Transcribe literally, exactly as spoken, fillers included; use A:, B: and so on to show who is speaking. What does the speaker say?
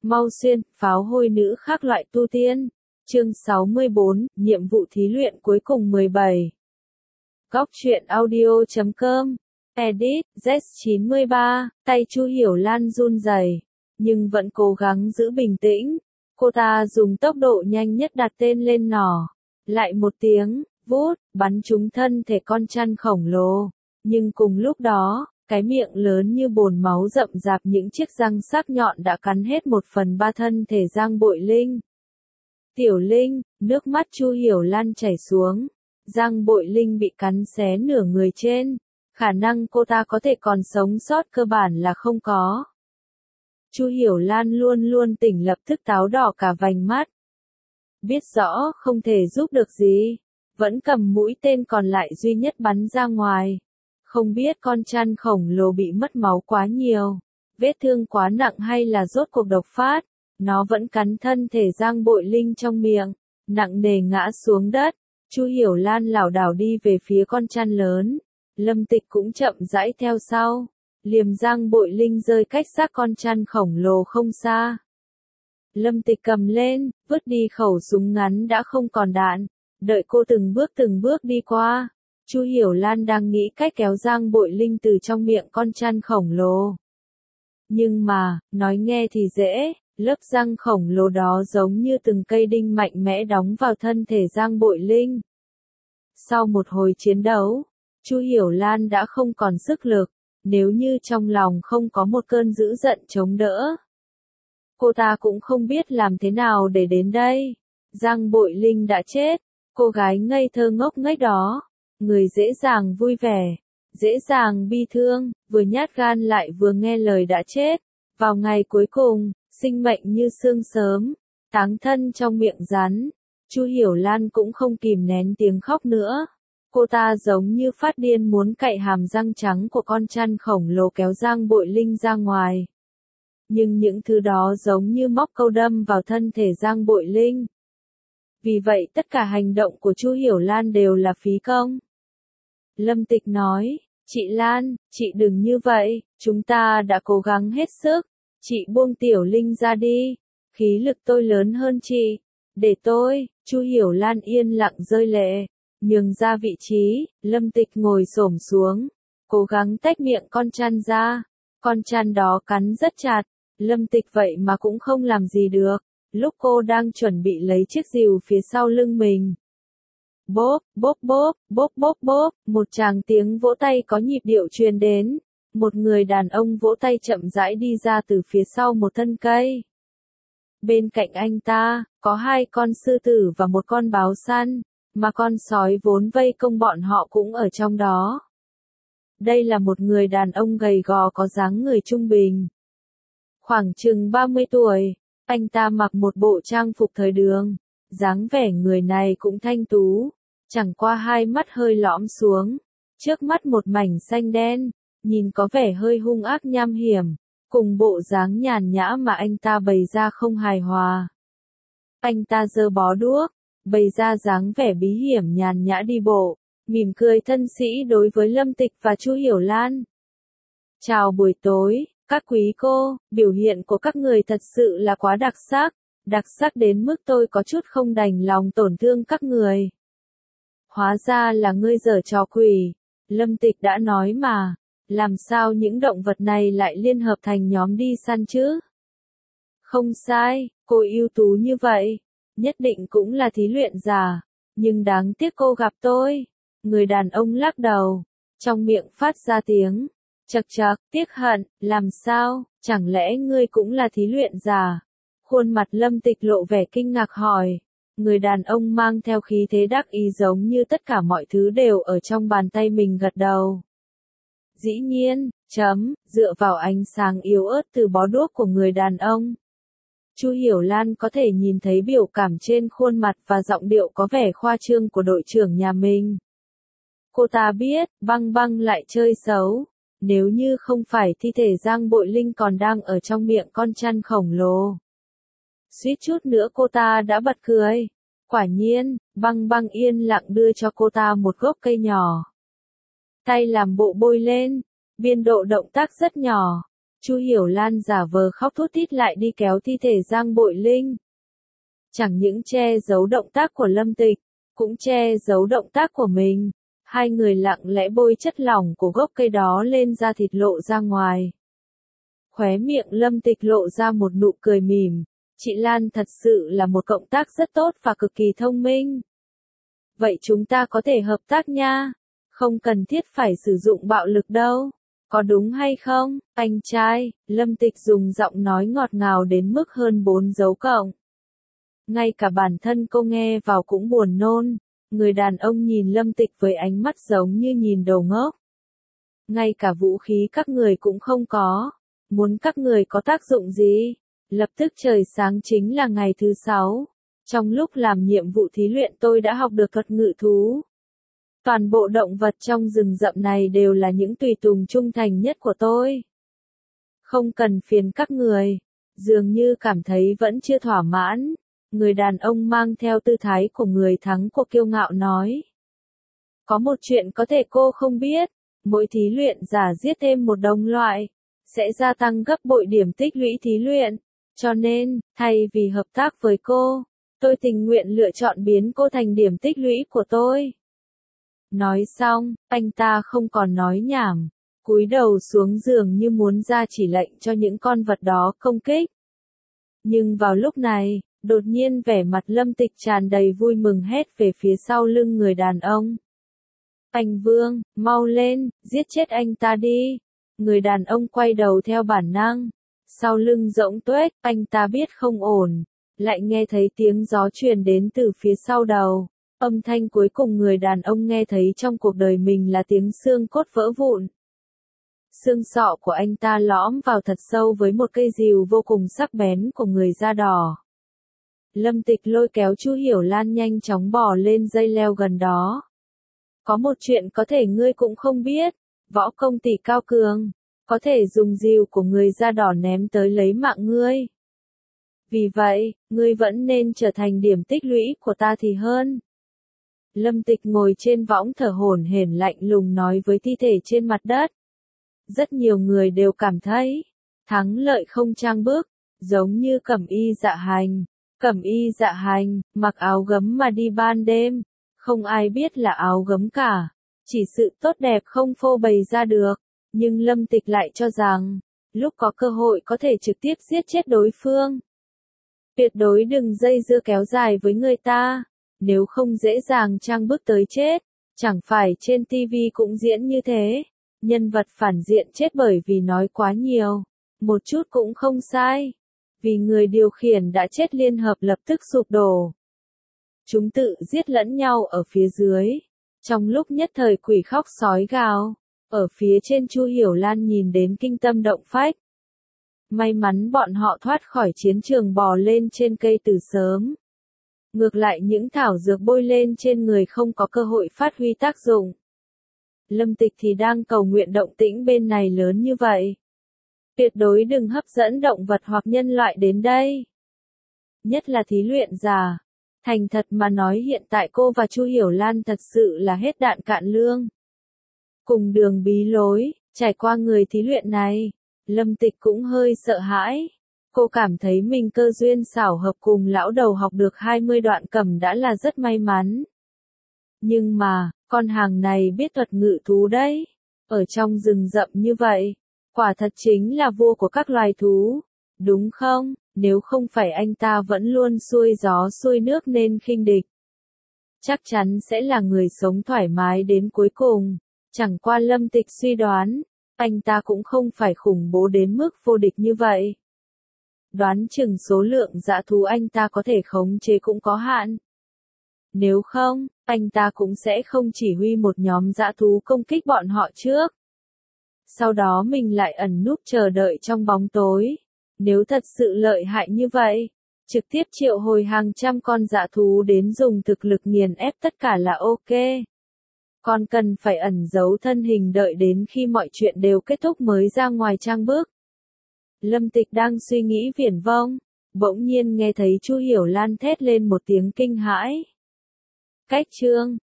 A: Mau xuyên, pháo hôi nữ khác loại tu tiên. Chương sáu mươi bốn, nhiệm vụ thí luyện cuối cùng mười bảy. Góc truyện audio chấm com. Edit, Z chín mươi ba, tay Chu Hiểu Lan run rẩy, nhưng vẫn cố gắng giữ bình tĩnh. Cô ta dùng tốc độ nhanh nhất đặt tên lên nỏ. Lại một tiếng, vút, bắn trúng thân thể con chăn khổng lồ. Nhưng cùng lúc đó, cái miệng lớn như bồn máu rậm rạp những chiếc răng sắc nhọn đã cắn hết một phần ba thân thể Giang Bội Linh. Tiểu Linh, nước mắt Chu Hiểu Lan chảy xuống. Giang Bội Linh bị cắn xé nửa người trên. Khả năng cô ta có thể còn sống sót cơ bản là không có. Chu Hiểu Lan luôn luôn tỉnh lập tức táo đỏ cả vành mắt. Biết rõ không thể giúp được gì. Vẫn cầm mũi tên còn lại duy nhất bắn ra ngoài. Không biết con chăn khổng lồ bị mất máu quá nhiều, vết thương quá nặng hay là rốt cuộc độc phát, nó vẫn cắn thân thể Giang Bội Linh trong miệng, nặng nề ngã xuống đất. Chu Hiểu Lan lảo đảo đi về phía con chăn lớn, Lâm Tịch cũng chậm rãi theo sau, liềm Giang Bội Linh rơi cách xác con chăn khổng lồ không xa. Lâm Tịch cầm lên, vứt đi khẩu súng ngắn đã không còn đạn, đợi cô từng bước từng bước đi qua. Chu Hiểu Lan đang nghĩ cách kéo Giang Bội Linh từ trong miệng con chăn khổng lồ. Nhưng mà, nói nghe thì dễ, lớp răng khổng lồ đó giống như từng cây đinh mạnh mẽ đóng vào thân thể Giang Bội Linh. Sau một hồi chiến đấu, Chu Hiểu Lan đã không còn sức lực, nếu như trong lòng không có một cơn dữ giận chống đỡ. Cô ta cũng không biết làm thế nào để đến đây. Giang Bội Linh đã chết, cô gái ngây thơ ngốc nghếch đó. Người dễ dàng vui vẻ, dễ dàng bi thương, vừa nhát gan lại vừa nghe lời đã chết. Vào ngày cuối cùng, sinh mệnh như sương sớm, táng thân trong miệng rắn. Chu Hiểu Lan cũng không kìm nén tiếng khóc nữa. Cô ta giống như phát điên muốn cạy hàm răng trắng của con chăn khổng lồ kéo Giang Bội Linh ra ngoài. Nhưng những thứ đó giống như móc câu đâm vào thân thể Giang Bội Linh. Vì vậy tất cả hành động của Chu Hiểu Lan đều là phí công. Lâm Tịch nói, chị Lan, chị đừng như vậy, chúng ta đã cố gắng hết sức, chị buông Tiểu Linh ra đi, khí lực tôi lớn hơn chị, để tôi. Chu Hiểu Lan yên lặng rơi lệ, nhường ra vị trí. Lâm Tịch ngồi xổm xuống, cố gắng tách miệng con chăn ra, con chăn đó cắn rất chặt, Lâm Tịch vậy mà cũng không làm gì được. Lúc cô đang chuẩn bị lấy chiếc rìu phía sau lưng mình. Bốp, bốp bốp, bốp bốp bốp, một tràng tiếng vỗ tay có nhịp điệu truyền đến. Một người đàn ông vỗ tay chậm rãi đi ra từ phía sau một thân cây. Bên cạnh anh ta, có hai con sư tử và một con báo săn, mà con sói vốn vây công bọn họ cũng ở trong đó. Đây là một người đàn ông gầy gò có dáng người trung bình. Khoảng chừng ba mươi tuổi. Anh ta mặc một bộ trang phục thời đường, dáng vẻ người này cũng thanh tú, chẳng qua hai mắt hơi lõm xuống, trước mắt một mảnh xanh đen, nhìn có vẻ hơi hung ác nham hiểm, cùng bộ dáng nhàn nhã mà anh ta bày ra không hài hòa. Anh ta giơ bó đuốc, bày ra dáng vẻ bí hiểm nhàn nhã đi bộ, mỉm cười thân sĩ đối với Lâm Tịch và Chu Hiểu Lan. Chào buổi tối. Các quý cô, biểu hiện của các người thật sự là quá đặc sắc, đặc sắc đến mức tôi có chút không đành lòng tổn thương các người. Hóa ra là ngươi giở trò quỷ, Lâm Tịch đã nói mà, làm sao những động vật này lại liên hợp thành nhóm đi săn chứ? Không sai, cô ưu tú như vậy, nhất định cũng là thí luyện giả, nhưng đáng tiếc cô gặp tôi. Người đàn ông lắc đầu, trong miệng phát ra tiếng chậc chậc, tiếc hận, làm sao, chẳng lẽ ngươi cũng là thí luyện giả? Khuôn mặt Lâm Tịch lộ vẻ kinh ngạc hỏi. Người đàn ông mang theo khí thế đắc ý giống như tất cả mọi thứ đều ở trong bàn tay mình gật đầu. Dĩ nhiên, chấm, dựa vào ánh sáng yếu ớt từ bó đuốc của người đàn ông. Chu Hiểu Lan có thể nhìn thấy biểu cảm trên khuôn mặt và giọng điệu có vẻ khoa trương của đội trưởng nhà mình. Cô ta biết, băng băng lại chơi xấu. Nếu như không phải thi thể Giang Bội Linh còn đang ở trong miệng con chăn khổng lồ. Suýt chút nữa cô ta đã bật cười. Quả nhiên, băng băng yên lặng đưa cho cô ta một gốc cây nhỏ. Tay làm bộ bôi lên, biên độ động tác rất nhỏ. Chu Hiểu Lan giả vờ khóc thút thít lại đi kéo thi thể Giang Bội Linh. Chẳng những che giấu động tác của Lâm Tịch, cũng che giấu động tác của mình. Hai người lặng lẽ bôi chất lỏng của gốc cây đó lên da thịt lộ ra ngoài. Khóe miệng Lâm Tịch lộ ra một nụ cười mỉm. Chị Lan thật sự là một cộng tác rất tốt và cực kỳ thông minh. Vậy chúng ta có thể hợp tác nha. Không cần thiết phải sử dụng bạo lực đâu. Có đúng hay không, anh trai? Lâm Tịch dùng giọng nói ngọt ngào đến mức hơn bốn dấu cộng. Ngay cả bản thân cô nghe vào cũng buồn nôn. Người đàn ông nhìn Lâm Tịch với ánh mắt giống như nhìn đồ ngốc. Ngay cả vũ khí các người cũng không có. Muốn các người có tác dụng gì? Lập tức trời sáng chính là ngày thứ sáu. Trong lúc làm nhiệm vụ thí luyện tôi đã học được thuật ngự thú. Toàn bộ động vật trong rừng rậm này đều là những tùy tùng trung thành nhất của tôi. Không cần phiền các người. Dường như cảm thấy vẫn chưa thỏa mãn. Người đàn ông mang theo tư thái của người thắng cuộc kiêu ngạo nói. Có một chuyện có thể cô không biết. Mỗi thí luyện giả giết thêm một đồng loại. Sẽ gia tăng gấp bội điểm tích lũy thí luyện. Cho nên, thay vì hợp tác với cô, tôi tình nguyện lựa chọn biến cô thành điểm tích lũy của tôi. Nói xong, anh ta không còn nói nhảm, cúi đầu xuống giường như muốn ra chỉ lệnh cho những con vật đó công kích. Nhưng vào lúc này, đột nhiên vẻ mặt Lâm Tịch tràn đầy vui mừng hét về phía sau lưng người đàn ông. Anh Vương, mau lên, giết chết anh ta đi. Người đàn ông quay đầu theo bản năng. Sau lưng rỗng tuếch, anh ta biết không ổn. Lại nghe thấy tiếng gió truyền đến từ phía sau đầu. Âm thanh cuối cùng người đàn ông nghe thấy trong cuộc đời mình là tiếng xương cốt vỡ vụn. Xương sọ của anh ta lõm vào thật sâu với một cây rìu vô cùng sắc bén của người da đỏ. Lâm Tịch lôi kéo Chu Hiểu Lan nhanh chóng bò lên dây leo gần đó. Có một chuyện có thể ngươi cũng không biết, võ công tỷ cao cường, có thể dùng rìu của người da đỏ ném tới lấy mạng ngươi. Vì vậy, ngươi vẫn nên trở thành điểm tích lũy của ta thì hơn. Lâm Tịch ngồi trên võng thở hổn hển lạnh lùng nói với thi thể trên mặt đất. Rất nhiều người đều cảm thấy, thắng lợi không trang bước, giống như Cẩm Y Dạ Hành. Cẩm Y Dạ Hành, mặc áo gấm mà đi ban đêm, không ai biết là áo gấm cả, chỉ sự tốt đẹp không phô bày ra được, nhưng Lâm Tịch lại cho rằng, lúc có cơ hội có thể trực tiếp giết chết đối phương. Tuyệt đối đừng dây dưa kéo dài với người ta, nếu không dễ dàng trang bước tới chết, chẳng phải trên ti vi cũng diễn như thế, nhân vật phản diện chết bởi vì nói quá nhiều, một chút cũng không sai. Vì người điều khiển đã chết liên hợp lập tức sụp đổ. Chúng tự giết lẫn nhau ở phía dưới. Trong lúc nhất thời quỷ khóc sói gào, ở phía trên Chu Hiểu Lan nhìn đến kinh tâm động phách. May mắn bọn họ thoát khỏi chiến trường bò lên trên cây từ sớm. Ngược lại những thảo dược bôi lên trên người không có cơ hội phát huy tác dụng. Lâm Tịch thì đang cầu nguyện động tĩnh bên này lớn như vậy. Tuyệt đối đừng hấp dẫn động vật hoặc nhân loại đến đây. Nhất là thí luyện giả. Thành thật mà nói hiện tại cô và Chu Hiểu Lan thật sự là hết đạn cạn lương. Cùng đường bí lối, trải qua người thí luyện này, Lâm Tịch cũng hơi sợ hãi. Cô cảm thấy mình cơ duyên xảo hợp cùng lão đầu học được hai mươi đoạn cầm đã là rất may mắn. Nhưng mà, con hàng này biết thuật ngự thú đấy. Ở trong rừng rậm như vậy. Quả thật chính là vua của các loài thú, đúng không? Nếu không phải anh ta vẫn luôn xuôi gió xuôi nước nên khinh địch. Chắc chắn sẽ là người sống thoải mái đến cuối cùng. Chẳng qua Lâm Tịch suy đoán, anh ta cũng không phải khủng bố đến mức vô địch như vậy. Đoán chừng số lượng dã thú anh ta có thể khống chế cũng có hạn. Nếu không, anh ta cũng sẽ không chỉ huy một nhóm dã thú công kích bọn họ trước. Sau đó mình lại ẩn núp chờ đợi trong bóng tối. Nếu thật sự lợi hại như vậy, trực tiếp triệu hồi hàng trăm con dã thú đến dùng thực lực nghiền ép tất cả là ok. Còn cần phải ẩn giấu thân hình đợi đến khi mọi chuyện đều kết thúc mới ra ngoài trang bước. Lâm Tịch đang suy nghĩ viển vông, bỗng nhiên nghe thấy Chu Hiểu Lan thét lên một tiếng kinh hãi. Cách chương